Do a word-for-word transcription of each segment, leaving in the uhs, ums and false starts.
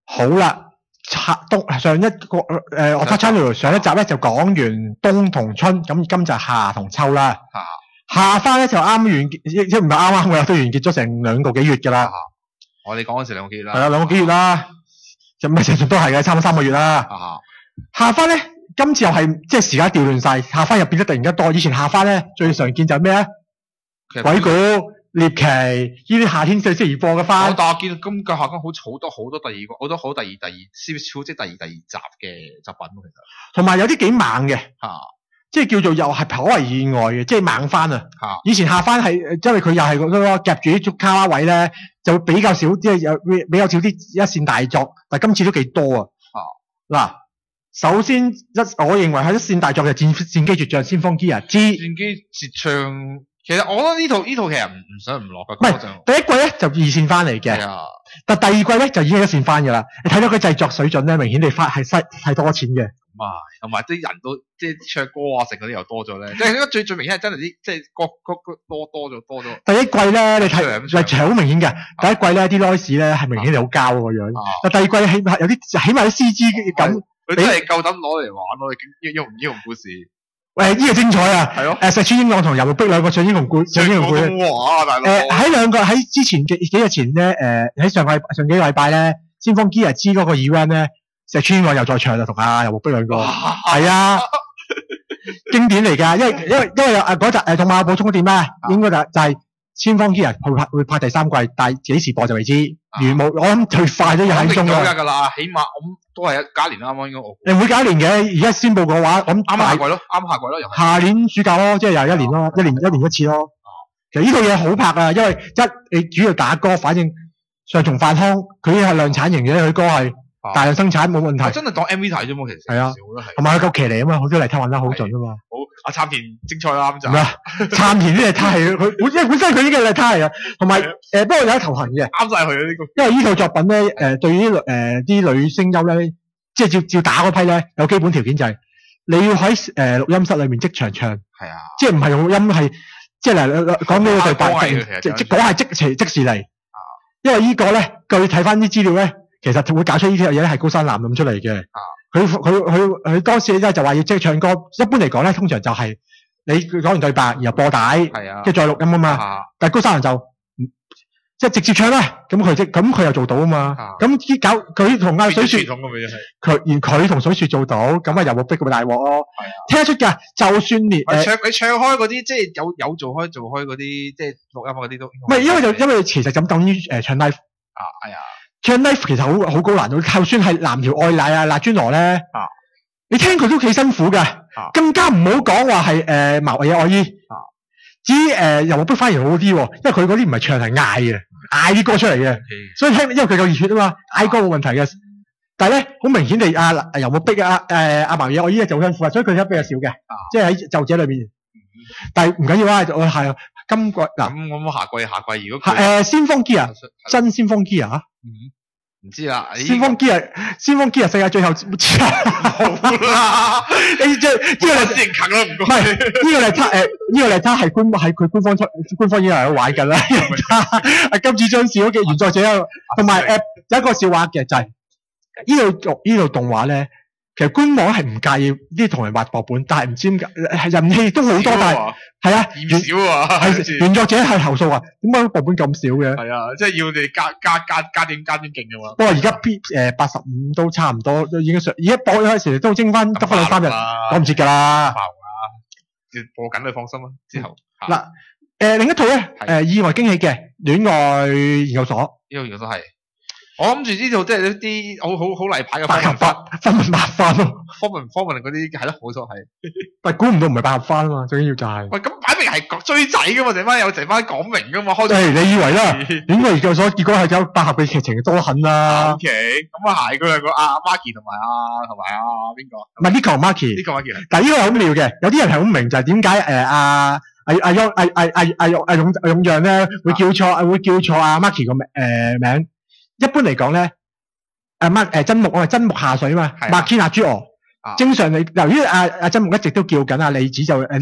好啦，冬上一個誒、呃，我 touch channel 上一集咧就講完冬同春，咁今就夏同秋啦。 啊、 夏番咧就啱完結，即唔係啱啱嘅，都完結咗成兩個幾月㗎啦、啊。 我哋講嗰時兩個幾月啦。 係啊，兩個幾月啦，就唔係成日都係嘅，差唔多三個月啦。 啊、 夏番咧，今次又係即係時間調亂晒，夏番又變得突然間多。以前夏番咧最常見就係咩啊？鬼故、獵奇呢啲夏天最適宜播嘅番。 但係我見到今個夏番好好多好多第二個，好多好第二第二超即係第二第二集嘅作品其實。同埋有啲幾猛嘅， 嚇， 即係叫做又係頗為意外嘅，即係猛番啊！ 嚇， 以前夏番係因為佢又係嗰個夾住啲竹卡拉位咧，就比較少，即係有比較少啲一線大作，但係今次都幾多啊！嚇，嗱，首先一我認為係一線大作嘅戰戰機絕將先鋒 Gear 之戰機絕唱。其實我覺得呢套呢套其實唔唔想唔落嘅。 唔係第一季咧就二線番嚟嘅， 啊、 但第二季咧就已經係一線番㗎啦。你睇到佢製作水準咧，明顯地花係嘥係多錢嘅。 咁啊，同埋啲人都即係唱歌啊，成嗰啲又多咗咧。即係最最明顯係真係啲即係歌歌多多咗多咗。 第一季咧你睇係好明顯嘅、啊。第一季咧啲 noise 咧係明顯地好膠個樣，但、啊、第二季起碼有啲起碼啲 C G 感。 佢真係夠膽攞嚟玩咯！英雄英雄故事。 喂，呢、這個精彩啊！ 係咯， 誒，石川英朗同游木碧兩個唱英雄故，唱英雄故事。 哇，大佬！ 誒，喺兩個喺之前幾幾日前咧，誒、呃，喺上個上幾個禮拜咧，先鋒 Gear 之嗰個 event 咧，石川英朗又再唱啦，同阿游木碧兩個。係啊，經典嚟㗎，因為因為因為誒嗰集誒同埋補充嗰點咧，應該就就係先鋒 Gear 會拍會拍第三季，但係幾時播就未知。如冇，我諗最快都要喺中啦。 㗎啦，起碼我都係一加年啱啱應該我。 誒會加年嘅，而家宣佈嘅話，咁啱下季咯，啱下季咯， 下年暑假咯，即係又一年咯，一年一年一次咯。其實呢套嘢好拍啊，因為一你主要打歌，反正上松飯湯佢已經係量產型嘅，佢歌係大量生產冇問題。 我真係當 M V 睇啫嘛，其實。係啊， 同埋佢夠騎嚟啊嘛，好多嚟睇玩得好盡啊嘛。 好，阿杉田精彩啦咁就。 咩啊？杉田啲嚟睇佢本因為本身佢呢個嚟睇嚟啊，同埋誒不過有一頭痕嘅。 啱晒佢啊呢個。 因為呢套作品咧誒對於誒啲女聲優咧，即係照照打嗰批咧，有基本條件就係你要喺誒錄音室裏面即場唱。係啊。即係唔係用錄音係。即係嚟講呢個對白，即即講係即時即時嚟。因為呢個咧，據睇翻啲資料咧，其實會搞出呢啲嘢咧係高山南諗出嚟嘅。佢佢佢佢當時咧就話要即係唱歌，一般嚟講咧，通常就係你講完對白，然後播帶，跟住再錄音啊嘛。但係高山南就即係直接唱啦，咁佢即咁佢又做到啊嘛。咁啲搞佢同阿水雪，佢而佢同水雪做到，咁啊又冇逼咁大鑊咯。聽得出㗎，就算連誒唱你唱開嗰啲，即係有有做開做開嗰啲，即係錄音嗰啲都唔係，因為就因為其實咁等於誒唱 live 啊，係啊， 唱 live 其實好好高難度，就算係南條愛乃啊、辣尊羅咧啊，你聽佢都幾辛苦㗎，更加唔好講話係誒茅野愛衣啊。至於誒又冇逼反而好啲喎，因為佢嗰啲唔係唱係嗌嘅，嗌啲歌出嚟嘅，所以聽因為佢夠熱血啊嘛，嗌歌冇問題嘅。但係咧，好明顯地，阿阿游木碧啊，誒阿茅野愛衣就好辛苦啊，所以佢得比較少嘅，即係喺就者裏面。但係唔緊要啊，我係今季嗱， 咁咁下季下季如果誒先鋒 Gear 真先鋒 Gear 啊， 唔知啦， 先鋒 Gear 先鋒 Gear 世界最後好啦，你即係呢個嚟先近啦，唔該。 唔係呢個嚟測誒呢個嚟測係官係佢官方出官方已經喺度玩緊啦。阿金子張氏嘅原作者，同埋誒有一個笑話嘅就係。呢度呢度動畫咧，其實官網係唔介意啲同人畫薄本，但係唔知點解係人氣都好多，但係係啊， 嫌少啊， 係原作者係投訴啊，點解薄本咁少嘅？ 係啊，即係要你加加加加點加點勁嘅嘛。 不過而家 P 誒八十五都差唔多，都已經上，而家播嗰陣時都蒸翻得翻兩三日，講唔切㗎啦。 爆啊！播緊你放心啦。之後嗱誒另一套咧誒意外驚喜嘅戀愛研究所， 呢個研究所係。我諗住呢度即係一啲好好好例牌嘅百合番，分文百番咯， 科文科文嗰啲係咯，冇錯係。 但係估唔到唔係百合番啊嘛，最緊要就係。 喂，咁擺明係追仔噶嘛，剩翻有剩翻講明噶嘛，開。 誒，你以為啦？戀愛研究所結果係有百合嘅劇情多狠啦。 O K，咁啊係，佢兩個阿 Marky 同埋阿同埋阿邊個？ 唔係 Nico Marky，Nico Marky。 但係呢個好妙嘅，有啲人係好明就係點解誒阿阿阿勇阿阿阿阿勇阿勇阿勇將咧會叫錯會叫錯阿 Marky 個名誒名。一般嚟講咧。誒乜誒真木我係真木下水啊嘛，麥堅阿朱俄，正常你由於阿阿真木一直都叫緊阿李子就誒 Nico，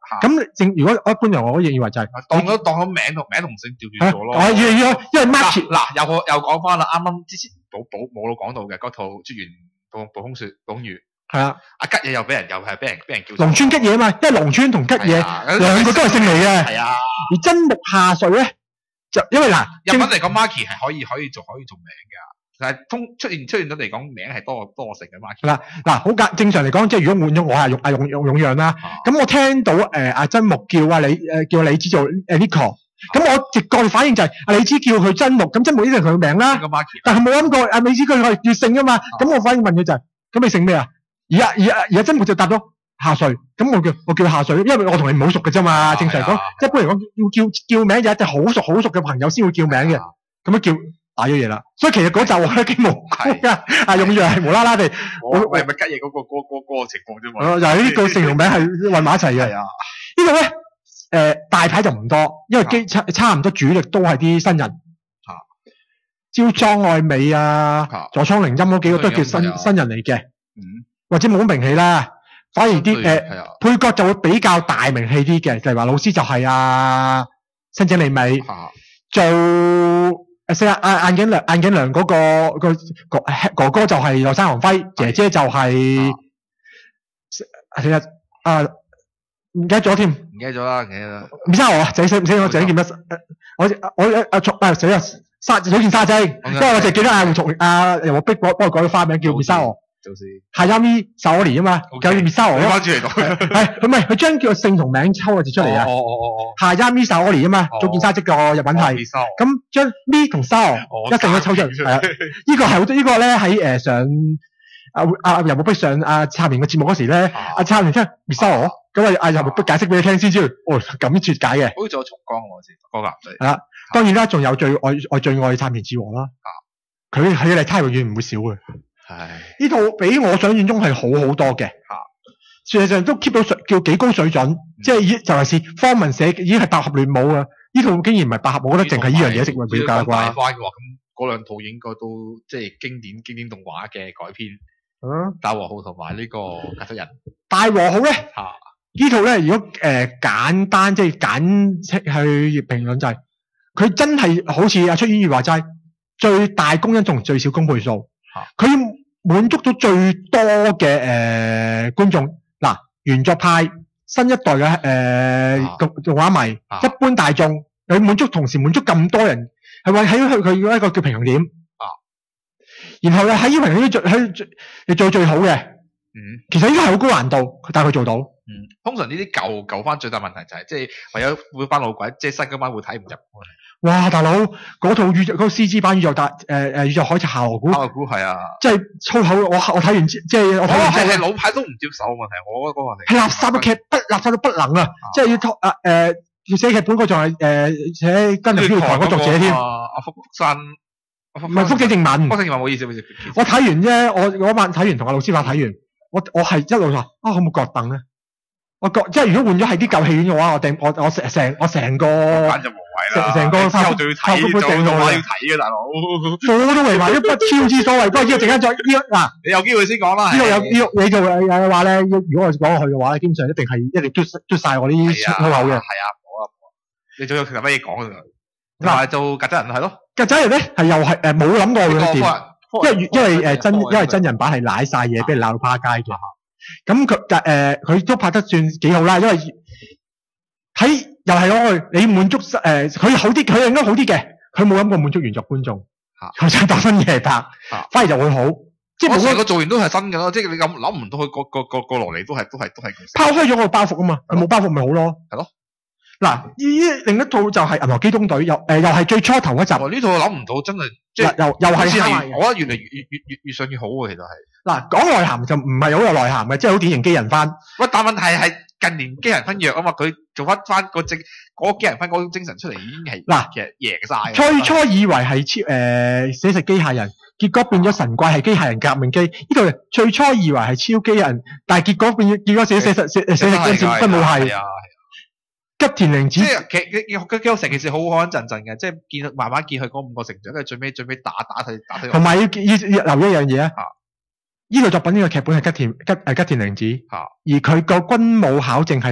咁正如果一般人我認為就係當咗當咗名同名同姓調轉咗咯。 係要要因為 Marky 嗱又又講翻啦，啱啱之前寶寶冇講到嘅嗰套《絕緣暴暴風雪暴風雨》。係啊， 阿吉野又俾人又係俾人俾人叫龍川吉野啊嘛，因為龍川同吉野兩個都係姓嚟嘅。係啊，而真木下穗咧就因為嗱， 日本嚟講 Marky 係可以可以做可以做名㗎。但係通出現出現咗嚟講，名係多多成嘅 Marky。嗱嗱，好簡正常嚟講，即係如果換咗我係用阿用用用樣啦，咁我聽到誒阿真木叫阿李誒叫李子做誒 Nico，咁我直覺反應就係阿李子叫佢真木，咁真木呢定係佢名啦。但係冇諗過阿李子佢係叫姓啊嘛，咁我反應問佢就係，咁你姓咩啊？而家而家而家真木就答咗下穗，咁我叫我叫下穗，因為我同你唔好熟嘅啫嘛。正常嚟講，一般嚟講要叫叫名就一隻好熟好熟嘅朋友先會叫名嘅，咁樣叫。打咗嘢啦，所以其實嗰集我覺得幾無辜噶，阿勇陽係無啦啦地， 我係咪吉野嗰個嗰嗰嗰個情況啫嘛？ 又係呢個姓同名係混埋一齊嘅。係啊，呢個咧誒大牌就唔多，因為基差差唔多主力都係啲新人。嚇，朝莊愛美啊，佐倉翎音嗰幾個都叫新新人嚟嘅。嗯，或者冇咁名氣啦，反而啲誒配角就會比較大名氣啲嘅，例如話老師就係啊新井里美做。誒，四啊眼鏡娘眼鏡娘嗰個個哥哥哥就係內山航輝，姐姐就係四日啊唔記得咗添，唔記得咗啦，唔記得啦。 唔生我啊，仔死唔死我仔叫乜？我我阿松啊死啊沙水見沙精，不過我就記得阿松阿由我逼我幫佢改咗花名叫滅沙我。夏亞咪沙我尼啊嘛，叫滅沙我咯。翻轉嚟講，係佢唔係佢將叫姓同名抽個字出嚟啊。哦哦哦哦。夏亞咪沙我尼啊嘛，早見沙織個日文係。咁將咪同沙我一定都抽出嚟。係啊，呢個係好多呢個咧喺誒上阿阿由我逼上阿插年嘅節目嗰時咧，阿插年聽滅沙我，咁啊阿由我逼解釋俾你聽先知。哦，咁絕解嘅。好似有重光我知，嗰個男仔。係啦，當然啦，仲有最愛我最愛插年志和啦。啊，佢喺嚟差永遠唔會少嘅。係呢套比我想象中係好好多嘅，嚇，事實上都 keep 到水叫幾高水準，即係已就係是方文社已經係百合亂舞啊！呢套竟然唔係百合，我覺得淨係呢樣嘢值得表價啩。翻嘅話，咁嗰兩套應該都即係經典經典動畫嘅改編。嗯，大和號同埋呢個格殺人。大和號咧，嚇呢套咧，如果誒簡單即係簡斥去評論就係，佢真係好似阿出演員話齋，最大公因同最小公倍數。佢滿足到最多嘅誒、呃、觀眾，嗱原作派、新一代嘅誒動動畫迷、啊、一般大眾，佢滿足同時滿足咁多人，係話喺佢佢一個叫平衡點，啊，然後咧喺呢個平衡點最喺你做最好嘅，嗯，其實呢個係好高難度，但係佢做到，嗯，通常呢啲舊舊番最大問題就係、是、即係為咗換翻老鬼，即係新嗰班會睇唔入。哇！大佬嗰套宇宙嗰、嗰個 C G 版宇宙大誒誒宇宙海賊夏河谷，夏河谷係啊，即係粗口。我我睇完即係我睇完係係老派都唔接受問題，我覺得嗰個係垃圾嘅劇，不垃圾到不能啊！即係要拖啊誒，要寫劇本嗰仲係誒寫跟住飄台嗰作者添。阿福山唔係福井正文，福井正文冇意思，冇意思。我睇完啫，我嗰晚睇完同阿老師話睇完，我我係一路話啊，可唔可以割凳咧？我覺即係如果換咗係啲舊戲院嘅話，我訂我我成成我成個成成個之後仲要睇，仲要要睇嘅大佬，我都圍埋一筆超之所謂。不過呢個陣間再呢個嗱，你有機會先講啦。呢個有呢個你做嘅話咧，如果我講落去嘅話咧，基本上一定係一定捽捽曬我啲出口嘅。係啊，冇啊冇啊，你仲有其實乜嘢講㗎？嗱，做曱甴人係咯，曱甴人咧係又係誒冇諗過會掂，因為因為誒真因為真人版係瀨曬嘢，俾人鬧到趴街嘅。咁佢誒佢都拍得算幾好啦，因為喺又係咯，你滿足誒佢、呃、好啲，佢應該好啲嘅，佢冇諗過滿足原作觀眾，佢想打新嘢拍，反而就會好。即係冇個做完都係新嘅咯，即係你諗諗唔到佢個個個個落嚟都係都係都係拋開咗個包袱啊嘛，佢冇包袱咪好咯，係咯。嗱，呢另一套就係《銀河機動隊》又誒又係最初頭一集。呢套我諗唔到，真係即係又又係，我覺得越嚟越越越越上越好喎，其實係。嗱，講內涵就唔係好有內涵嘅，即係好典型機人番。喂，但問題係近年機人番弱啊嘛，佢做翻翻個精嗰個機人番嗰種精神出嚟已經係嗱，其實贏晒。最初以為係超誒寫實機械人，結果變咗神怪係機械人革命機。呢度最初以為係超機人，但係結果變結果寫寫實寫寫實機真冇係。吉田玲子即係其其其成件事好穩陣陣嘅，即係見慢慢見佢嗰五個成長，跟住最尾最尾打打佢打佢。同埋要要留一樣嘢啊！呢個作品呢個劇本係吉田吉誒吉田玲子，啊、而佢個軍武考證係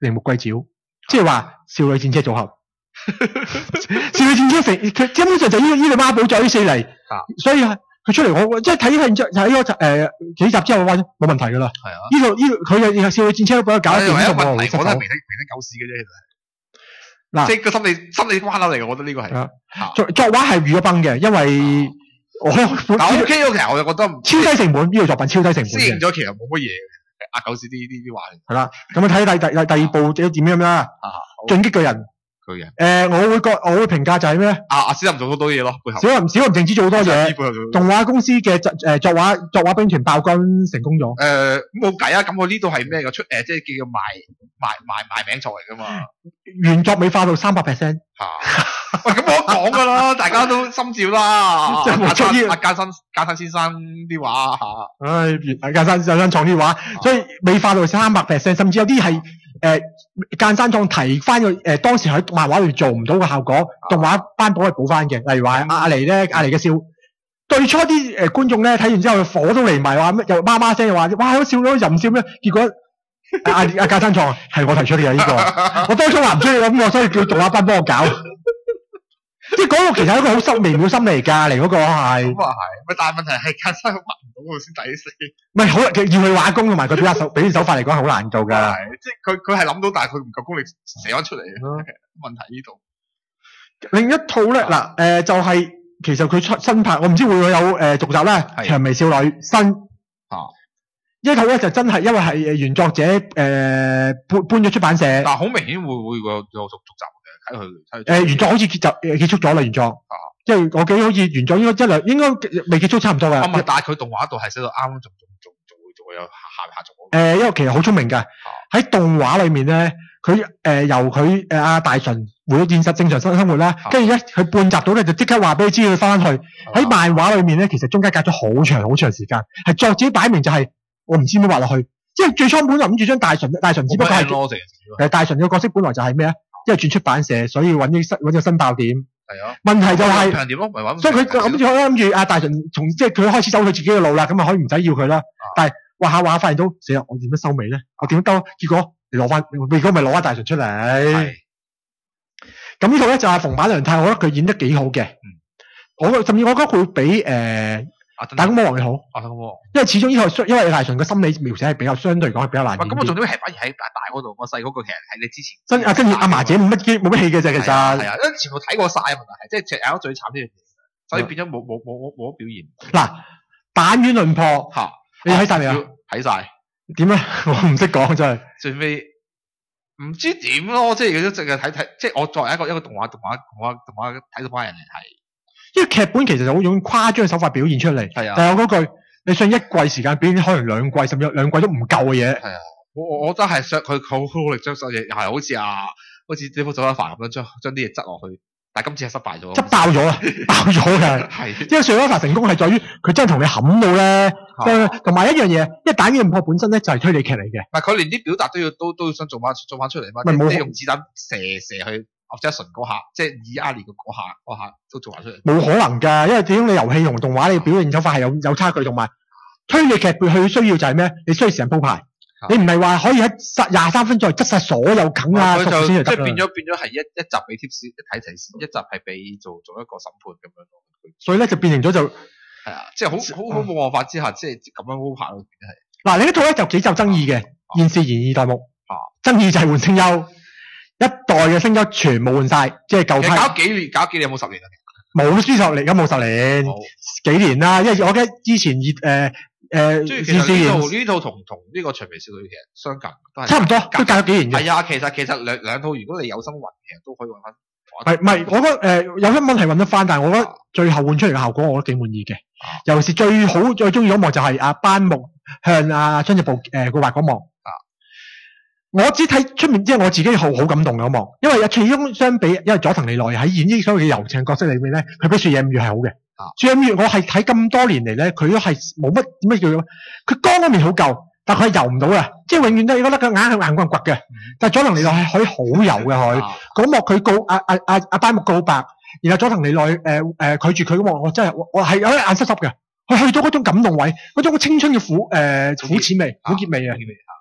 鈴木貴子，即係話少女戰車組合。少女戰車成佢基本上就依依隻孖寶咗呢四嚟，所以佢出嚟我即係睇佢睇咗誒幾集之後，我話冇問題㗎啦。係啊，呢度呢佢又少女戰車都俾佢搞得掂，呢個問題我覺得係平平平狗屎嘅啫，其實。嗱，即係個心理心理關口嚟嘅，我覺得呢個係。 作作畫係預咗崩嘅，因為我但 O K 咯，其實我就覺得超低成本，呢個作品超低成本。 適應咗其實冇乜嘢嘅，阿狗屎啲啲啲畫。 係啦，咁啊睇第第第第二部點點樣啦？進擊巨人。巨人。誒，我會覺我會評價就係咩咧？ 阿阿小林做好多嘢咯，背後。小林小林淨止做好多嘢。動畫公司嘅誒作畫作畫兵團爆肝成功咗。 誒冇計啊！咁我呢度係咩嘅出誒？即係叫做賣賣賣賣名作嚟㗎嘛。 原作美化到三百 percent。 嚇！喂，咁我講㗎啦，大家都心照啦。即係冇錯，阿加山加山先生啲畫嚇。 唉，阿加山加山創啲畫，所以美化到三百 percent，甚至有啲係。誒間山創提翻個誒當時喺漫畫裏做唔到嘅效果，啊、動畫班補係補翻嘅。例如話阿黎咧，阿黎嘅笑，最初啲誒、呃、觀眾咧睇完之後火都嚟埋，話咩又媽媽聲又話，哇好笑咯，淫笑咩？結果阿阿間山創係我提出嘅呢、這個，我當初話唔出嚟咁，我所以叫動畫班幫我搞。即係嗰個其實係一個好深微妙心嚟㗎，嚟嗰個係。咁啊係， 咪但係問題係間山畫唔到我先抵死。 唔係好，要佢畫工同埋佢表達手表現手法嚟講係好難做㗎。係， 即係佢佢係諗到，但係佢唔夠功力寫翻出嚟。問題呢度。 另一套咧嗱誒就係、是、其實佢出新拍，我唔知會唔會有誒、呃、續集咧。薔薇少女新。啊。呢套咧就真係因為係原作者誒、呃、搬搬咗出版社。 但係好明顯會會有有續續集。睇佢睇誒原作好似結就誒結束咗啦，原作，啊、即係我記得好似原作應該一兩應該未結束差唔多嘅。 唔係，但係佢動畫度係寫到啱，仲仲仲仲會仲會有下下續。誒、 呃，因為其實好聰明㗎，喺、啊、動畫裏面咧，佢誒、呃、由佢誒阿大純回到現實正常生生活啦，跟住咧佢半集到咧就即刻話俾你知佢翻去。喺、啊、漫畫裏面咧，其實中間隔咗好長好長時間，係作者擺明就係、是、我唔知點樣畫落去，即係最初本來諗住將大純大純只不過係誒大純嘅角色本來就係咩啊？因為轉出版社，所以揾啲新揾個新爆點。係啊。問題就係、是，點咯，所以佢諗住諗住阿大純從即係佢開始走佢自己嘅路啦，咁啊可以唔使要佢啦。啊、但係畫下畫下發現到，死啦！我點樣收尾咧？我點樣兜？結果你攞翻，如果咪攞翻大純出嚟。係。咁呢套咧就係逢坂良太，我覺得佢演得幾好嘅。嗯。我甚至我覺得佢會比誒。呃打工魔王你好，打工魔王，因為始終呢個因為大純嘅心理描寫係比較相對嚟講係比較難。咁我重點係反而喺大大嗰度，我細嗰個其實係你之前真啊，跟住阿嫲姐冇乜機冇乜戲嘅啫，其實係啊，因為全部睇過晒嘅問題係，即係隻眼最慘呢樣嘢，所以變咗冇冇冇冇冇得表現。嗱，彈丸論破嚇，你睇晒未啊？睇晒點咧？我唔識講真係。最尾唔知點咯，即係如果淨係睇睇，即係我作為一個一個動畫動畫動畫動畫睇到班人嚟係。因為劇本其實就好用誇張嘅手法表現出嚟，係啊。但係我嗰句，你想一季時間表演可能兩季，甚至兩季都唔夠嘅嘢。係啊，我我我真係想佢好努力將所有嘢，係好似啊，好似呢幅早一凡咁樣將將啲嘢執落去，但係今次係失敗咗，執爆咗啊，爆咗嘅。係，因為上一凡成功係在於佢真係同你冚到咧，同埋一樣嘢，因為彈丸論破本身咧就係推理劇嚟嘅。唔係佢連啲表達都要都都要想做翻做翻出嚟嘛，即係用子彈射射去。或者純嗰下，即係以阿蓮嘅嗰下，嗰下都做埋出嚟。冇可能㗎，因為始終你遊戲同動畫你表現手法係有有差距，同埋推理劇佢需要就係咩？你需要時間鋪排，你唔係話可以喺十廿三分鐘執晒所有梗啊，即係變咗變咗係一一集俾貼士，一睇提示，一集係俾做做一個審判咁樣咯。所以咧就變成咗就係啊，即係好好好冇辦法之下，即係咁樣鋪排咯。係嗱，另一套咧就幾受爭議嘅，現時延二代目啊，爭議就係換聲優。一代嘅聲優全部換晒，即係舊批。搞幾年？搞幾年有冇十年啊？冇十年，而家冇十年，幾年啦。因為我記得之前二誒誒，即係其實呢套呢套同同呢個薔薇少女其實相近，都係差唔多，都隔咗幾年嘅。係啊，其實其實兩兩套，如果你有心運，其實都可以揾翻。係唔係？我覺得誒、呃、有新聞係揾得翻，但係我覺得最後換出嚟嘅效果，我覺得幾滿意嘅。啊、尤其是最好最中意嗰幕就係阿班木向阿張志部誒告白嗰幕。我只睇出面，即係我自己好好感動嘅一幕，因為其中相比，因為佐藤利奈喺演呢所有嘅柔情角色裏面咧，佢比雪野五月係好嘅。啊，雪野五月我係睇咁多年嚟咧，佢都係冇乜點乜叫做，佢光嗰面好夠，但係佢係游唔到啊，即係永遠都覺得佢硬係硬骨骨嘅。但係佐藤利奈係可以好游嘅佢，嗰幕佢告阿阿阿阿班木告白，然後佐藤利奈誒誒拒絕佢嗰幕，我真係我我係有啲眼濕濕嘅，佢去到嗰種感動位，嗰種青春嘅苦誒苦澀味、苦澀味啊！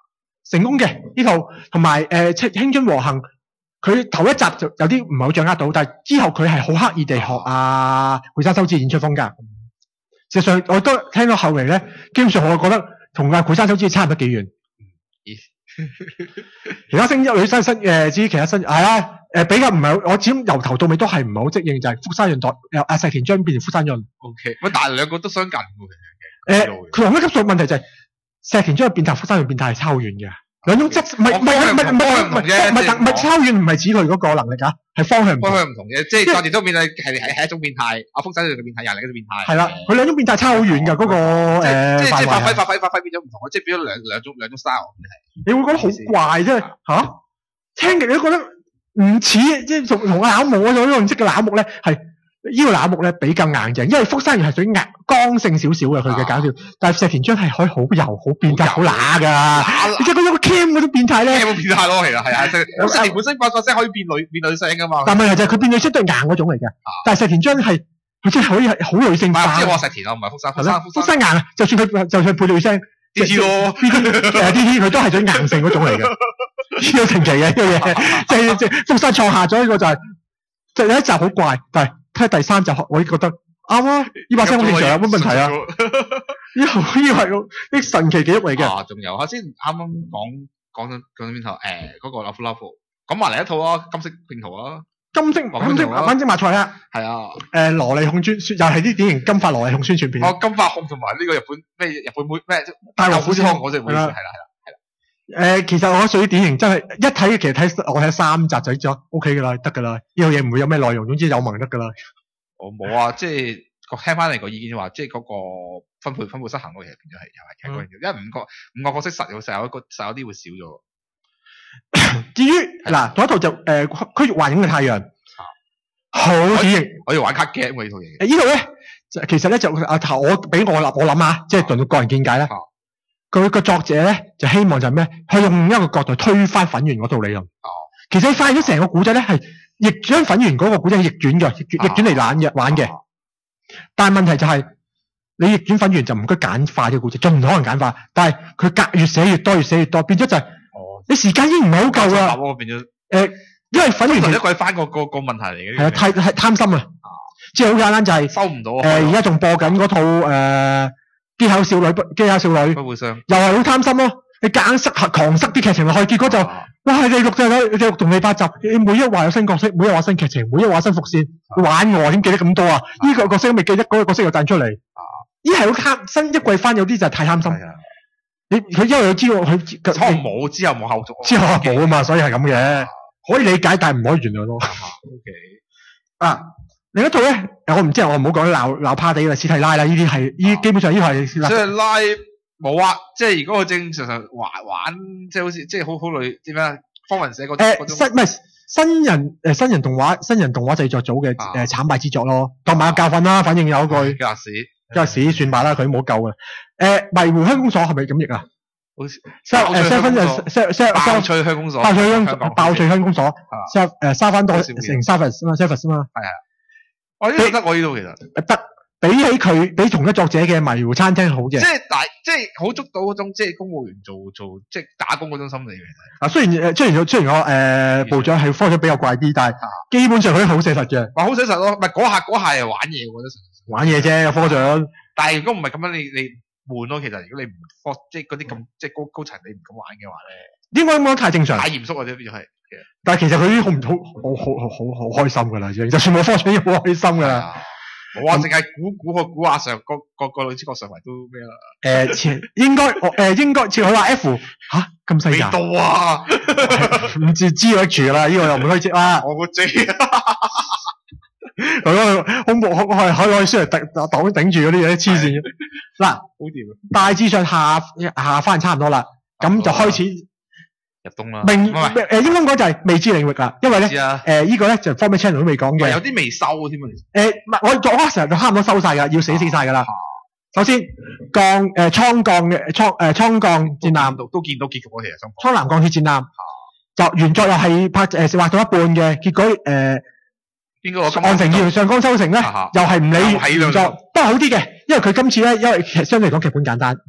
成功嘅呢套，同埋誒青青春和行，佢頭一集就有啲唔係好掌握到，但係之後佢係好刻意地學啊繪山修之演出風格。事實上我都聽到後嚟咧，基本上我覺得同阿繪山修之差唔多幾遠。其他聲優女生新誒至於其他新係啊誒比較唔係我始終由頭到尾都係唔係好適應，就係、是、福山潤代由阿石田彰變成福山潤。 O K， 喂，但係兩個都相近喎，其實嘅。 誒，佢同一級數問題就係石田彰嘅變態，福山潤變態係差好遠嘅。兩種質唔係唔係唔係唔係唔係唔係唔係差遠，唔係指佢嗰個能力啊，係方向唔同。 方向唔同嘅，即係當然都變態係係係一種變態，阿福山潤嘅變態又係另一種變態。 係啦，佢兩種變態差好遠㗎，嗰個誒即係即係發揮發揮發揮變咗唔同，即係變咗兩兩種兩種 style 變態。 你會覺得好怪啫嚇，聽極你都覺得唔似，即係同同阿lão木嗰種呢個唔識嘅lão木咧係。呢個lão木咧比較硬淨，因為福山潤係屬於硬剛性少少嘅佢嘅搞笑，但係石田彰係可以好柔、好變態、好乸㗎。你即係嗰種 cam 嗰種變態咧 ，cam 變態咯，其實係啊，石田本身發發聲可以變女變女聲㗎嘛。 但問題就係佢變女聲都係硬嗰種嚟嘅，但係石田彰係佢真係可以係好女性化。 即係我石田啊，唔係福山。福山福山硬啊，就算佢就算配女聲 ，D T 咯 ，D T 誒 D T 佢都係種硬性嗰種嚟嘅，呢個神奇嘅呢個嘢，即係即係福山創下咗呢個就係就有一集好怪，但係。睇第三集，我已經覺得啱啊！呢把聲好正常，有乜問題啊？呢個呢個係啲神奇記憶嚟嘅。 啊，仲有下先，啱啱講講咗講咗邊套？誒，嗰個 Love Love，講埋嚟一套啊，金色拼圖啊， 金色金色粉晶馬賽啊， 係啊， 誒蘿莉控宣，又係啲典型金髮蘿莉控宣傳片。 哦，金髮控同埋呢個日本咩日本妹咩大和虎之康嗰隻妹，係啦係啦係啦。誒，其實我屬於典型，真係一睇其實睇我睇三集就咗 O K 噶啦，得噶啦，呢套嘢唔會有咩內容，總之有萌得噶啦。 我冇啊，即係聽翻嚟個意見話，即係嗰個分配分配失衡咯，其實變咗係又係其實嗰樣嘢，因為五個五個角色實有實有一個實有啲會少咗。 至於嗱，嗰一套就誒《區域幻影嘅太陽》，好典型。 我要玩卡 game 喎呢套嘢。 誒呢套咧，其實咧就啊頭我俾我諗我諗下，即係論個人見解咧。佢個作者咧就希望就係咩？佢用一個角度推翻粉圓嗰套理論。哦。其實你發現咗成個古仔咧係逆將粉圓嗰個古仔逆轉嘅，逆轉逆轉嚟玩嘅玩嘅。但係問題就係你逆轉粉圓就唔該簡化嘅古仔，盡可能簡化。但係佢隔越寫越多，越寫越多，變咗就係你時間已經唔係好夠啦。 變咗誒，因為粉圓一季翻個個個問題嚟嘅。 係啊，太太貪心啊！即係好簡單就係收唔到。 誒，而家仲播緊嗰套誒。機械少女，機械少女， 不會傷， 又係好貪心咯。你夾硬塞狂塞啲劇情落去，結果就，啊、哇！你六集你六同你八集，你每一話有新角色，每一話新劇情，每一話新伏線，啊、玩我點記得咁多啊？呢、這個角色都未記得，嗰、那個角色又彈出嚟。呢係好貪，新一季翻有啲就係太貪心。你佢因為佢知道佢可能冇之後冇後續， 之後冇啊嘛，所以係咁嘅，可以理解，但係唔可以原諒咯。 O K， 啊。另一套咧，我唔知，我唔好講鬧鬧趴地啦，史蒂拉啦，呢啲係呢基本上呢個係。史蒂拉冇啊，即係如果佢正常常玩玩，即係好似即係好好類點樣？方文社嗰誒新唔係新人誒新人動畫新人動畫製作組嘅誒慘敗之作咯，當埋個教訓啦，反正有一句。 教屎， 教屎算罷啦，佢冇救嘅。誒迷糊鄉公所係咪咁譯啊？好似誒 seven 誒 seven 爆脆鄉公所， 爆脆鄉爆脆鄉公所，誒沙番多成沙佛啊嘛 seven 啊嘛。係啊。 我呢度得我呢度其實得，比起佢比同一作者嘅迷糊餐廳好嘅。 即係大，即係好捉到嗰種即係公務員做做即係打工嗰種心理嘅。 啊，雖然誒雖然雖然我誒部長係方向比較怪啲，但係基本上佢都好寫實嘅。 話好寫實咯，唔係嗰下嗰下係玩嘢，我覺得玩嘢啫，科長。 但係如果唔係咁樣，你你悶咯。其實如果你唔科即係嗰啲咁即係高高層你唔敢玩嘅話咧， 應該應該太正常。 太嚴肅或者變咗係。 但係其實佢已經好唔好好好好好開心噶啦，已經就算冇科長已經好開心噶啦。 我話淨係估估個估下上個個個女主角上圍都咩啦？ 誒，應該誒應該似佢話 F 吓咁細㗎？ 未到啊！ 唔知知咗住啦，呢個又唔可以知啦。 我個知啊！ 嗰個恐怖可可可攞出嚟頂擋頂住嗰啲嘢黐線嘅。嗱，好掂。大致上下下翻差唔多啦，咁就開始。 入冬啦， 明誒應該講就係未知領域啦，因為咧誒呢個咧就 Format Channel 都未講嘅， 有啲未收添啊。 誒唔係我作嗰時候就差唔多收晒㗎，要死死晒㗎啦。首先鋼誒倉鋼嘅倉誒倉鋼戰艦都都見到結局喎，其實倉南鋼鐵戰艦就原作又係拍誒畫到一半嘅，結果誒邊個岸城要上江修成咧，又係唔理原作，不過好啲嘅，因為佢今次咧因為相對嚟講劇本簡單。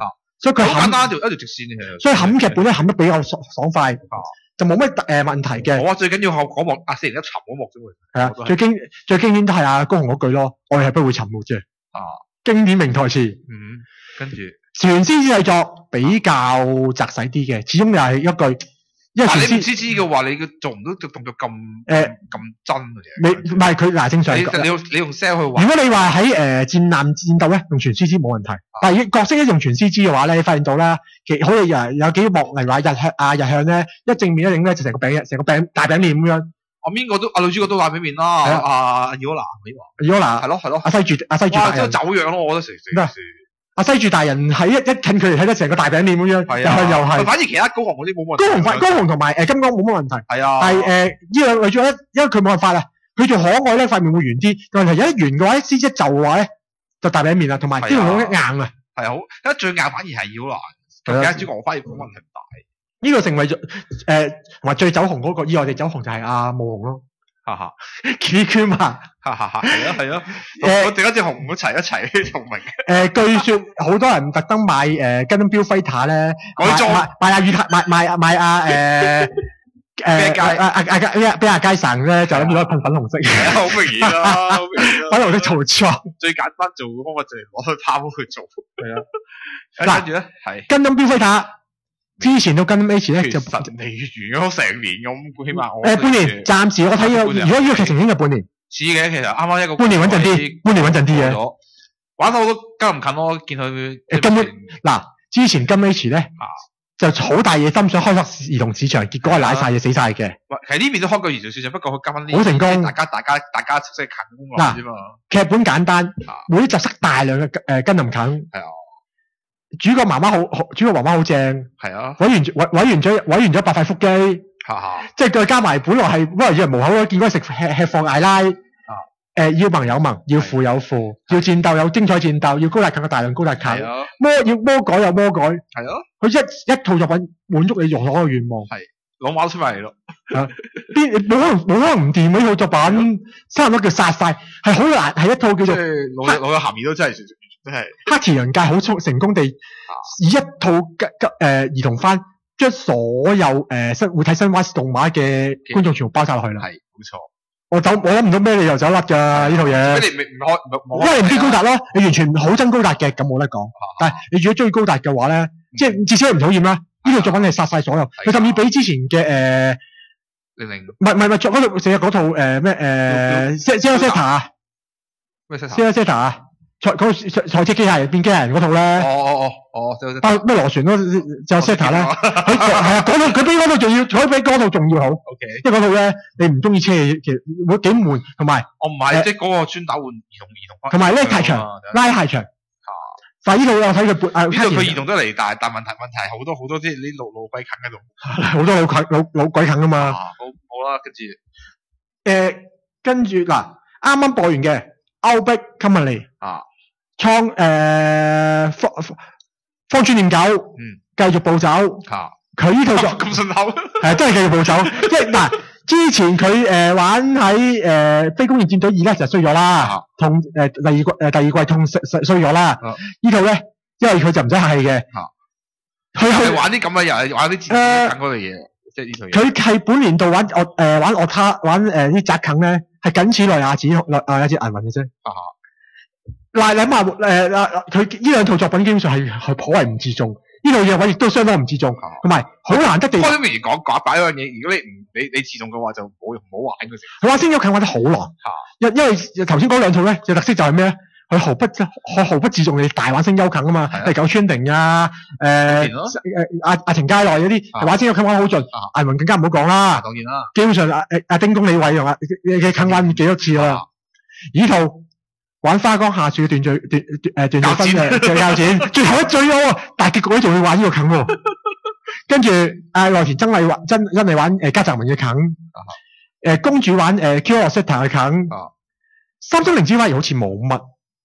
所以佢冚好簡單一條一條直線嘅。 所以冚劇本咧冚得比較爽爽快，就冇乜誒問題嘅。 我話最緊要係嗰幕阿四零一沉嗰幕啫喎。 係啊，最經最經典都係阿高雄嗰句咯，愛係不會沉沒啫。 啊， 經典名台詞。 嗯，跟住全 C G 製作比較窄細啲嘅，始終又係一句。因為但係你唔 C G 嘅話，你做唔到動作咁誒咁真嘅嘢。 你唔係佢嗱正常。 你你用你用 cell 去玩。 如果你話喺誒戰艦戰鬥咧，用全 C G 冇問題。但係角色一用全 C G 嘅話咧，你發現到啦，其實好似有有幾幕例如話日向啊日向咧，一正面一影咧就成個餅成個餅大餅臉咁樣。 我邊個都阿女主角都大餅面啦，阿阿伊奧娜美華。 伊奧娜係咯係咯。 阿西住阿西住大人。 哇！真係走樣咯，我覺得成成件事。 阿西住大人係一一近距離睇得成個大餅臉咁樣，日向又係。 反而其他高雄嗰啲冇問題。 高雄反高雄同埋誒金剛冇乜問題。 係啊。 但係誒呢兩女主角咧，因為佢冇辦法啦，佢做可愛咧，塊面會圓啲。問題有一圓嘅話，C G 一就嘅話咧，就大餅面啦，同埋啲好硬啊。係好，一最硬反而係伊奧娜。其他主角我反而冇問題唔大。呢個成為咗誒同埋最走紅嗰個，意外地走紅就係阿霧紅咯。哈哈 ，Q Q 嘛， 哈哈哈，係啊係啊，誒，我哋一隻紅一齊一齊同名。誒， 據說好多人特登買誒 Gundam Build Fighter 咧， 改裝買買阿宇太買買買阿誒誒阿阿阿咩俾阿佳神咧，就諗住攞噴粉紅色。 好明顯啦，好明顯啦。 粉紅色做錯。 最簡單做嘅方法就係攞去拋去做。係啊。跟住咧，係 Gundam Build Fighter。之前到跟 H 咧就實未完咗成年咁，起碼我誒半年，暫時我睇嘅，如果呢個劇情應該半年。 似嘅，其實啱啱一個半年穩陣啲，半年穩陣啲嘅。 玩到我都跟唔近咯，見佢根本嗱，之前跟 H 咧就好大野心想開發兒童市場，結果係瀨晒嘢死晒嘅。 其實呢邊都開過兒童市場，不過佢加翻啲好成功， 大家大家大家識近功能啫嘛。 劇本簡單，每一集塞大量嘅誒跟林近。係啊。主角媽媽好，主角媽媽好正，係啊，委完委委完咗委完咗八塊腹肌，哈哈，即係佢加埋本來係本來以為無口，見佢食吃吃放艾拉，啊，誒要萌有萌，要負有負，要戰鬥有精彩戰鬥，要高達近嘅大量高達近，魔要魔改有魔改，係啊，佢一一套作品滿足你用所有願望，係老馬都出埋嚟咯，啊，邊冇可能冇可能唔掂呢套作品，差唔多叫殺晒，係好難係一套叫做老老有鹹魚都真係。真係黑田洋介好成功地以一套吉吉誒兒童番，將所有誒新會睇新灣動畫嘅觀眾全部包晒落去啦。係，冇錯。我走我諗唔到咩理由走甩㗎呢套嘢。你唔唔開，因為你唔知高達咯，你完全好憎高達嘅，咁冇得講。但係你如果中意高達嘅話咧，即係至少唔討厭啦。呢套作品係殺晒所有，佢甚至比之前嘅誒零零唔係唔係唔係作嗰套成日嗰套誒咩誒 Zero Zeta 啊？咩 Zero Zeta 啊？賽嗰個賽賽車機械人變機械人嗰套咧，哦哦哦哦，包咩螺旋咯，就 Zeta 咧，佢係啊，嗰套佢比嗰套仲要，佢比嗰套仲要好。O K，因為嗰套咧，你唔中意車嘅，其實會幾悶，同埋我唔係即係嗰個專打換兒童兒童，同埋咧太長，拉太長。啊！但係呢套我睇佢半，呢套佢兒童得嚟，但係但問題問題好多好多啲啲老老鬼啃喺度，好多老鬼老老鬼啃噶嘛。好，好啦，跟住誒，跟住嗱，啱啱播完嘅 Outbreak Company 啊。倉誒方方川念九，嗯，繼續暴走，嚇佢呢套作咁順口，係真係繼續暴走，即係嗱，之前佢誒玩喺誒非工業戰隊二咧就衰咗啦，痛誒第二季誒第二季痛衰衰咗啦，呢套咧因為佢就唔使客氣嘅，嚇佢去玩啲咁嘅嘢，玩啲戰爭嗰類嘢，即係呢套嘢。佢係本年度玩我誒玩我卡玩誒啲扎啃咧，係僅此內亞子內亞子銀魂嘅啫。嗱，你諗下，誒嗱，佢呢兩套作品基本上係係頗為唔自重，呢套嘢我亦都相當唔自重，同埋好難得地。開咗面講講擺一樣嘢，如果你唔你你自重嘅話，就冇唔好玩嘅時候。佢話先有近玩得好難，因因為頭先嗰兩套咧，嘅特色就係咩咧？佢毫不佢毫不自重地大玩聲優近啊嘛，例如九川定啊，誒誒阿阿田佳奈嗰啲玩聲優近玩得好盡，艾文更加唔好講啦。當然啦，基本上阿誒阿丁公李偉用啊嘅近玩幾多次啦，呢套。玩花江夏樹嘅斷罪斷斷誒斷罪分嘅嘅交錢，最後一最喎，但係結果仲要玩呢個啃喎。跟住阿內田真係玩真真係玩誒加澤文嘅啃，誒公主玩誒 Kyo Seta 嘅啃，三星靈之反而好似冇乜。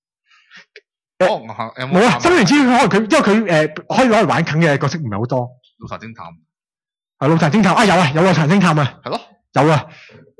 冇啊！三星靈之可能佢因為佢誒可以攞嚟玩啃嘅角色唔係好多。老查偵探係老查偵探啊有啊有老查偵探啊係咯有啊。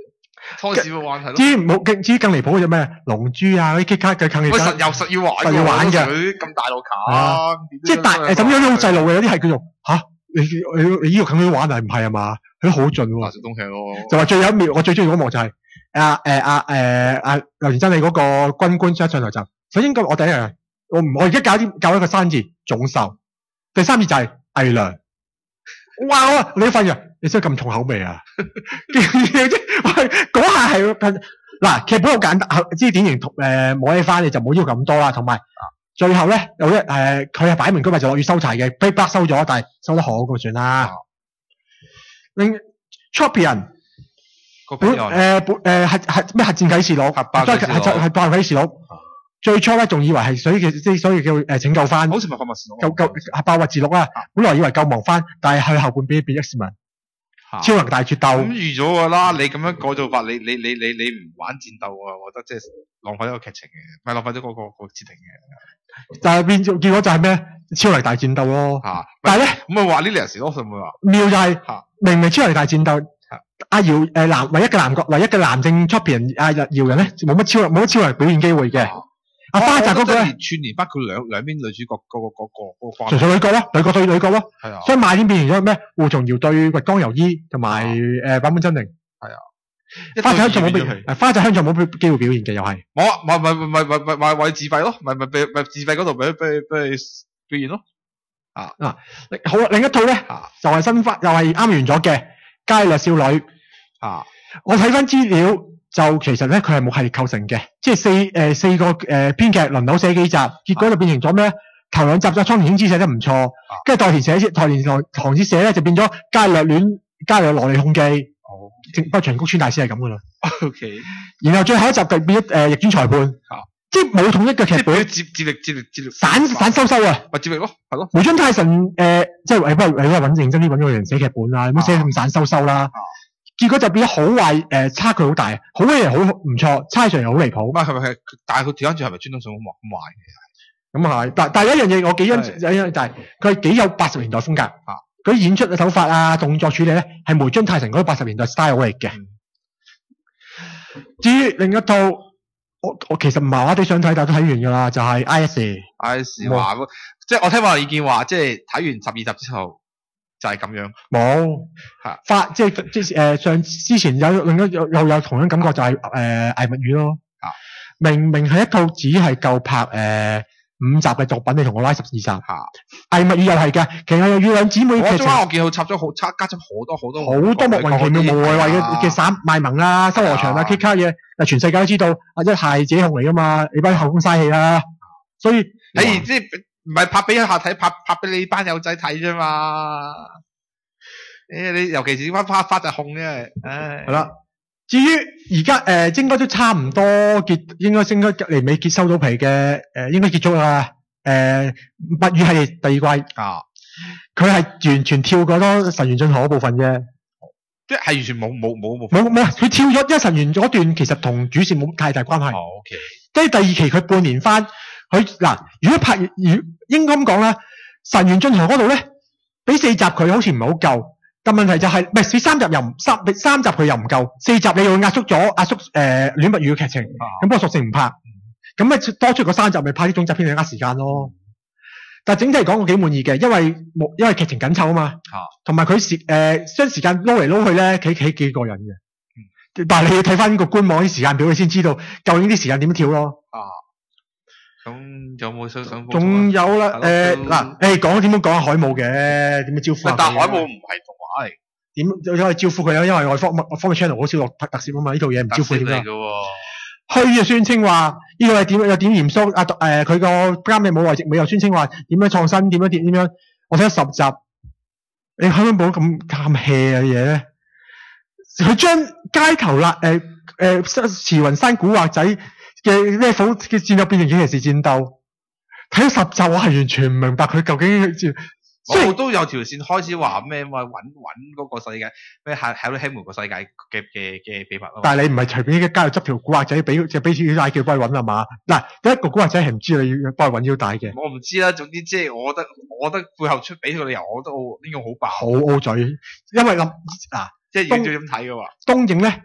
初時會玩係咯。 至於冇更至於更離譜嘅就咩？龍珠啊嗰啲 K 卡嘅更離譜。 實又實要玩實要玩嘅。 咁大路卡， 即係大誒咁樣啲好細路嘅，有啲係叫做吓你你你呢個咁樣玩啊？唔係啊嘛？佢都好盡喎。食東西咯。就話最有一秒，我最中意嗰幕就係阿誒阿誒阿劉田真理嗰個軍官一上台就，首先我第一樣，我唔我而家搞啲教一個生字種獸，第三字就係偽良。哇！你發現你真係咁重口味啊！即係嗰下係嗱劇本好簡單，即係典型誒冇嘢翻，你就冇要求咁多啦。同埋最後咧有一誒，佢係擺明居咪就落雨收柴嘅 b a 收咗，但係收得好咁算啦。另 Tropian 本誒本誒核核咩核戰啟示錄，核爆啟示錄，核爆啟示錄。最初咧仲以為係所以嘅，即係所以叫誒拯救翻， 好似咪核物事錄， 救救核爆核自錄啊！本來以為救亡翻，但係去後半邊變 X-Men，超能大決鬥。咁預咗㗎啦！你咁樣改造法，你你你你你唔玩戰鬥啊？我覺得即係浪費咗個劇情嘅，唔係浪費咗嗰個個設定嘅。 但係變咗結果就係咩？超能大戰鬥咯。嚇！但係咧， 咁咪話呢兩時咯，會唔會話？ 妙就係明明超能大戰鬥，阿姚誒男唯一嘅男角，唯一嘅男正 Champion 阿姚人咧冇乜超冇乜超能表現機會嘅。阿花澤嗰個咧， 串連翻佢兩兩邊女主角嗰個嗰個嗰個關係， 純粹女角咯，女角對女角咯， 係啊， 所以賣點變成咗咩？胡松瑤對月江由衣同埋誒坂本真瑛，係啊，花澤香菜冇表，花澤香菜冇機會表現嘅又係， 冇啊，咪咪咪咪咪咪咪自費咯，咪咪咪咪自費嗰度俾俾俾表現咯，啊啊，好啦，另一套咧就係新番，又係啱完咗嘅《伽利略少女》啊，我睇翻資料。就其實咧，佢係冇系列構成嘅，即係四誒、呃、四個誒、呃、編劇輪流寫幾集，結果就變成咗咩？頭兩集就倉田英之寫得唔錯，跟住代田寫代田唐子寫咧就變咗伽利略戀伽利略蘿莉控記，哦，不過長谷川大師係咁噶啦。 O K， 然後最後一集就變咗誒逆轉裁判，啊、即係冇統一嘅劇本， 接接力接力接力散散收收啊， 咪接力咯，係咯。 梅津泰臣誒、呃，即係誒不如你都係揾認真啲揾個人寫劇本啦，唔好寫咁散收收啦。啊結果就變咗好壞，誒、呃、差距好大，好嘅嘢好唔錯，差上又好離譜。 唔係係咪係？但係佢調翻轉係咪專登想咁壞咁壞嘅？ 咁啊係，但但係有一樣嘢我幾欣賞，有一樣就係佢係幾有八十年代風格。啊，佢演出嘅手法啊、動作處理咧，係梅津泰臣嗰啲八十年代 style 嚟嘅。嗯、至於另一套，我我其實麻麻地想睇，但都睇完㗎啦，就係、是、I S。 I S 話即係我聽話意見話，即係睇完十二集之後。就係咁樣， 冇嚇發即係即係誒上之前有另一有又有同樣感覺就係誒偽物語咯，啊明明係一套只係夠拍誒、呃、五集嘅作品，你同我拉十二集嚇，偽物語又係嘅，其實又要兩姊妹劇情， 我見到插咗好插加咗好多好多好多莫名其妙無謂謂嘅嘅散賣萌啊、修羅場啊、K 卡嘢，嗱全世界都知道，或者係自己控嚟噶嘛，你班後宮嘥氣啦，所以你即係。唔係拍俾一下睇，拍拍俾你班友仔睇啫嘛。誒，你尤其是翻花花就控啫，唉。 係啦。至於而家誒，應該都差唔多結，應該應該嚟尾結收到皮嘅誒、呃，應該結束啦。誒、呃，物語係第二季啊，佢係完全跳過咗神原進河嗰部分嘅， 即係完全冇冇冇冇冇冇，佢跳咗一神原嗰段，其實同主線冇太大關係。 哦 OK。 跟住第二期佢半年翻。佢嗱，如果拍，如應該咁講啦，神原進河嗰度咧，俾四集佢好似唔係好夠，但問題就係、是，唔係四三集又唔三，三集佢又唔夠，四集你又壓縮咗壓縮誒戀物語嘅劇情，咁不過索性唔拍，咁咪多出嗰三集咪拍呢種集片嚟呃時間咯。但係整體嚟講我幾滿意嘅，因為冇因為劇情緊湊啊嘛，同埋佢時誒將時間撈嚟撈去咧，幾幾幾過癮嘅。嗯、但係你要睇翻呢個官網啲時間表，你先知道究竟啲時間點樣跳咯。啊咁有冇想想？ 仲有啦，誒嗱，誒講點樣講海姆嘅，點樣招呼？ 但海姆唔係動畫嚟， 點可以招呼佢啊？因為我方方方嘅 channel 好少落特特攝啊嘛，呢套嘢唔招呼點㗎？虛啊宣稱話呢個係點又點嚴肅啊？誒佢個監你冇為直美又宣稱話點樣創新點樣點點樣？我睇咗十集，你可唔可以冇咁咁 hea 嘅嘢咧？佢將街頭啦誒誒慈雲山古惑仔嘅咩嘅戰鬥變成影騎士戰鬥，睇咗十集我係完全唔明白佢究竟。 我都有條線開始話咩嘛，揾揾嗰個世界咩喺喺度希門個世界嘅嘅嘅秘密咯。但係你唔係隨便喺街度執條古惑仔俾就俾條腰帶叫幫佢揾啊嘛？嗱，第一個古惑仔係唔知你要幫佢揾腰帶嘅。我唔知啦，總之即係我覺得我覺得背後出俾佢個理由，我覺得呢個好爆。好 O 嘴，因為諗嗱，即係要咁睇嘅話，東映咧。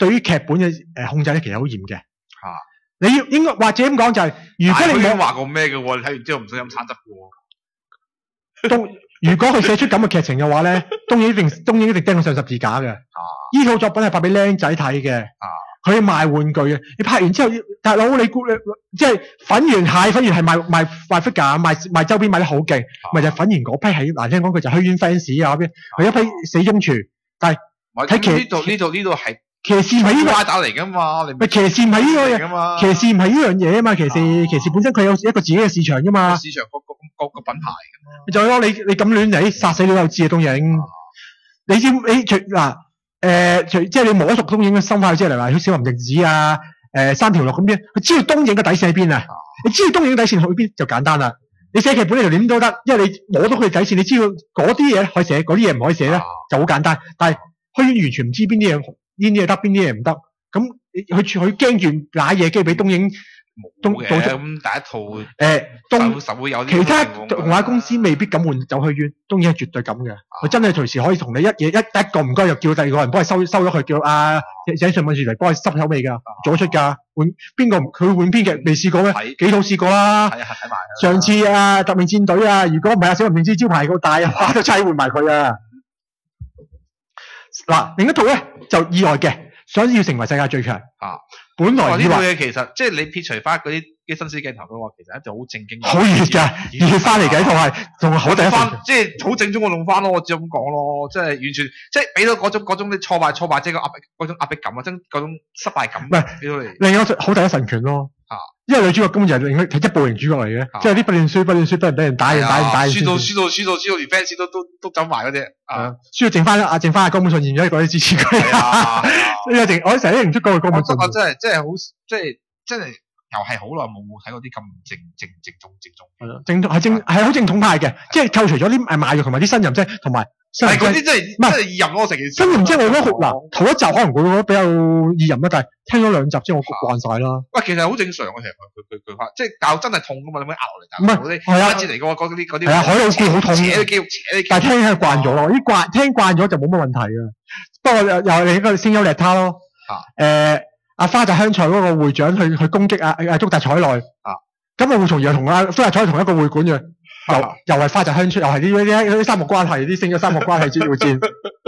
對於劇本嘅誒控制咧，其實好嚴嘅。嚇、啊！你要應該或者咁講就係、是，如果你冇話過咩嘅喎，你睇完之後唔想飲橙汁嘅喎。 東如果佢寫出咁嘅劇情嘅話咧，東映一定東映一定釘佢上十字架嘅。啊！呢套作品係拍俾僆仔睇嘅。啊！佢賣玩具嘅，你拍完之後，大佬你估你即係粉圓蟹，粉圓係賣賣賣 figure，賣賣周邊賣得好勁，咪、啊、就係粉圓嗰批係難聽講佢就虛淵 fans 啊嗰邊，佢一批死忠廚，但係睇騎呢度呢度呢度係騎士唔係呢個拉打嚟㗎嘛，你咪騎士唔係呢個嘢，騎士唔係呢樣嘢啊嘛，騎士騎士本身佢有一個自己嘅市場㗎嘛， 市場個個個個品牌㗎嘛， 就係咯，你你咁亂嚟殺死你都知啊東映，你知你除嗱。誒、呃，除即係你摸熟東映嘅心態，即係例如話小林靜子啊，誒、呃、三條路咁樣，佢知道東映嘅底線喺邊啊？你知道東映嘅底線去邊就簡單啦。你寫劇本你就點都得，因為你摸到佢嘅底線，你知道嗰啲嘢可以寫，嗰啲嘢唔可以寫咧，就好簡單。但係佢完全唔知邊啲嘢，邊啲嘢得，邊啲嘢唔得。咁佢佢驚住揦嘢，跟住俾東映。 冇嘅，咁第一套誒， 東實會有其他動畫公司未必咁換走去冤，東映係絕對咁嘅。佢、啊、真係隨時可以同你一嘢一一個唔該，又叫第二個人幫佢收收咗佢，叫阿寫信問住嚟幫佢濕口味㗎，做得出㗎。換邊個佢換編劇未試過咩？幾套試過啦。係啊，睇埋。上次啊，特命戰隊啊，如果唔係阿小林電子招牌個大啊，都差啲換埋佢啊。嗱，另一套咧就意外嘅。想要成為世界最強啊！本來以為嘢其實即係你撇除翻嗰啲啲新絲鏡頭嘅話，其實一套好正經。 好熱㗎，熱血翻嚟嘅呢套係，仲係好第一番，即係好正宗嘅弄翻咯。我只咁講咯，即係完全即係俾到嗰種嗰種啲挫敗挫敗，即係個壓迫嗰種壓迫感啊，真嗰種失敗感。唔係俾到你。 另一套好第一神拳咯。啊！因為女主角根本就係另一係一部型主角嚟嘅，即係啲不斷輸不斷輸，不斷俾人打人打人打人。輸到輸到輸到輸到連 fans 都都都走埋嗰啲。啊！輸到剩翻啊，剩翻阿江本順現咗一個啲支持佢。呢個成我成日都認出嗰個江本順。我真係真係好即係真係又係好耐冇冇睇過啲咁正正正宗正宗。係咯，正係正係好正統派嘅，即係扣除咗啲誒賣肉同埋啲新人即係同埋。 係嗰啲真係唔係意淫咯，成件事。 新人即係我覺得好嗱，頭一集可能會覺得比較意淫啦，但係聽咗兩集之後我慣晒啦。喂， 其實好正常嘅，其實佢佢佢佢即係教真係痛噶嘛，你咪咬落嚟。 唔係，係啊， 節嚟嘅喎，嗰啲嗰啲。 係啊，海老劍好痛。 扯啲肌肉，扯啲。 但係聽係慣咗咯，啲慣聽慣咗就冇乜問題嘅。不過又又另一個聲優力他咯。啊。誒，阿花澤香菜嗰個會長去去攻擊阿阿竹達彩奈。啊。咁我會從而同阿花澤彩同一個會館嘅。又又係花澤香出，又係呢啲啲三角關係，啲升咗三角關係之會戰。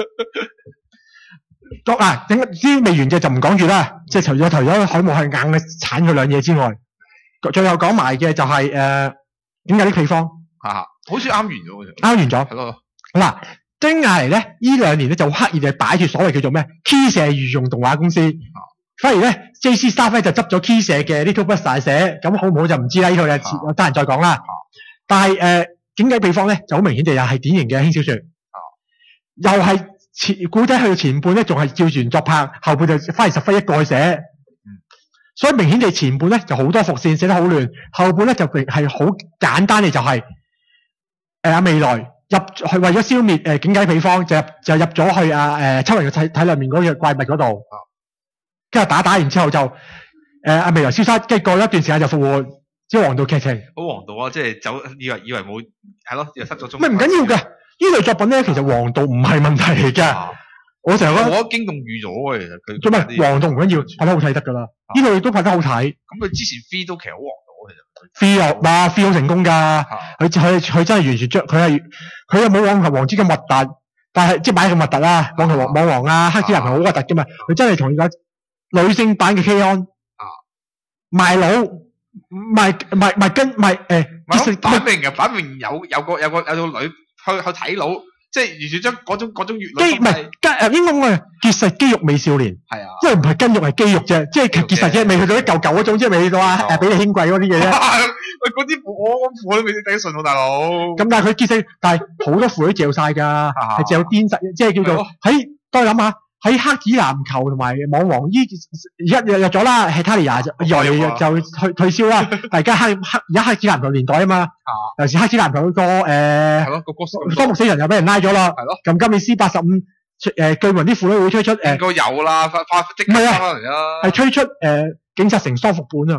作啊，整啲未完嘅就唔講住啦。即係除咗除咗海姆係硬嘅鏟佢兩嘢之外，最後講埋嘅就係誒點解啲配方嚇，好似啱完咗啱完咗。係咯。嗱，丁亞嚟咧，呢兩年咧就刻意地擺住所謂叫做咩 Key 社御用動畫公司，反而咧 J C Staff 咧就執咗 Key 社嘅呢套不大寫，咁好唔好就唔知啦。呢套嘢遲得閒再講啦。但係誒，點解比方咧就好明顯地又係典型嘅輕小說，啊、又係前古仔去到前半咧仲係照原作拍，後半就花二十分一個去寫，嗯、所以明顯地前半咧就好多伏線寫得好亂，後半咧就係好簡單嘅就係誒阿未來入去為咗消滅誒警戒比方就入就入咗去啊誒秋人嘅體體裏面嗰隻怪物嗰度，跟住、啊、打打完之後就誒阿、呃、未來消失，跟住過咗一段時間就復活。即係王道劇情， 好王道啊！即係走，以為以為冇，係咯，又失咗蹤。 唔係唔緊要嘅，呢類作品咧，其實王道唔係問題嚟嘅。啊、我成日覺得， 我覺得驚動預咗啊！其實佢做咩王道唔緊要，拍得好睇得㗎啦。呢類都拍得好睇。 咁佢之前 Free 都其實好王道啊，其實。 Free 又嗱 Free 好成功㗎，佢佢佢真係完全將佢係佢又冇網球王子咁核突，但係即係買咁核突啦，網球王網王啊，黑子人係好核突㗎嘛。佢真係同而家女性版嘅 K-On 啊賣佬。賣賣賣跟賣誒， 擺明嘅，擺明有有個有個有個女去去睇佬，即係完全將嗰種嗰種越女。唔係，誒應該我係結實肌肉美少年。係啊，即係唔係筋肉係肌肉啫，即係結實啫，未去到一嚿嚿嗰種，即係未去到啊誒比你輕貴嗰啲嘢啫。 喂，嗰啲我我都未頂得順喎，大佬。 咁但係佢結實，但係好多褲都嚼晒㗎，係嚼癲實，即係叫做喺，當你諗下。喺黑子籃球同埋網王依而家入入咗啦，係 Talia 就就退退燒啦。大家黑黑而家黑子籃球年代啊嘛，尤其是黑子籃球嗰個誒，係咯個科目死人又俾人拉咗啦，係咯。咁今年 C 八十五誒，據聞啲婦女會推出誒， 應該有啦，發發即刻翻嚟啦。 係推出誒警察成雙副本啊，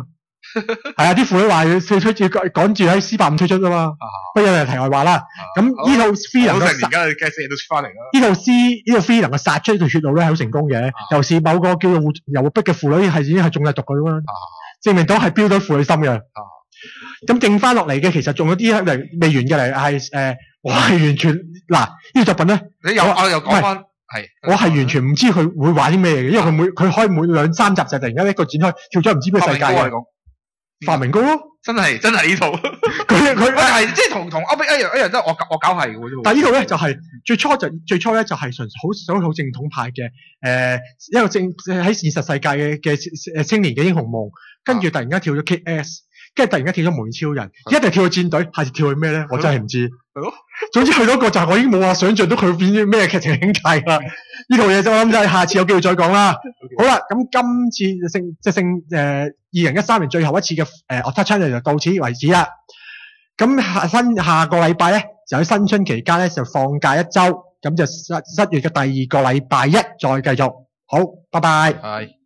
係啊，啲婦女話要推出要趕住喺 C 八五推出啊嘛。不過有人題外話啦。咁呢套 Free 能夠殺，而家嘅 guest 都出翻嚟啦。呢套 C 呢套 Free 能夠殺出呢條血路咧係好成功嘅。尤其是某個叫做遊活逼嘅婦女係已經係中咗毒㗎啦嘛。證明到係標到婦女心嘅。咁剩翻落嚟嘅其實仲有啲係未完嘅嚟係誒，我係完全嗱呢個作品咧，你又我又講翻係，我係完全唔知佢會玩啲咩嘅，因為佢每佢開每兩三集就突然間一個展開跳咗唔知咩世界嘅。發明哥咯，真係真係呢套，佢佢係即係同同歐碧一樣一樣都我我搞係嘅喎。但係呢套咧就係、是、最初就最初咧就係純好想好正統派嘅誒、呃、一個正喺現實世界嘅嘅誒青年嘅英雄夢，跟住突然間跳咗 K S。跟住突然間跳咗無面超人，一定跳去戰隊，下次跳去咩咧？我真係唔知。係咯。總之去到一個就係我已經冇話想像到佢變咗咩劇情境界啦。呢套嘢就我諗就係下次有機會再講啦。Okay. 好啦，咁今次聖即係聖誒二零一三年最後一次嘅誒 Otaku Channel 就到此為止啦。咁下新下個禮拜咧就喺新春期間咧就放假一週，咁就七七月嘅第二個禮拜一再繼續。好，拜拜。係。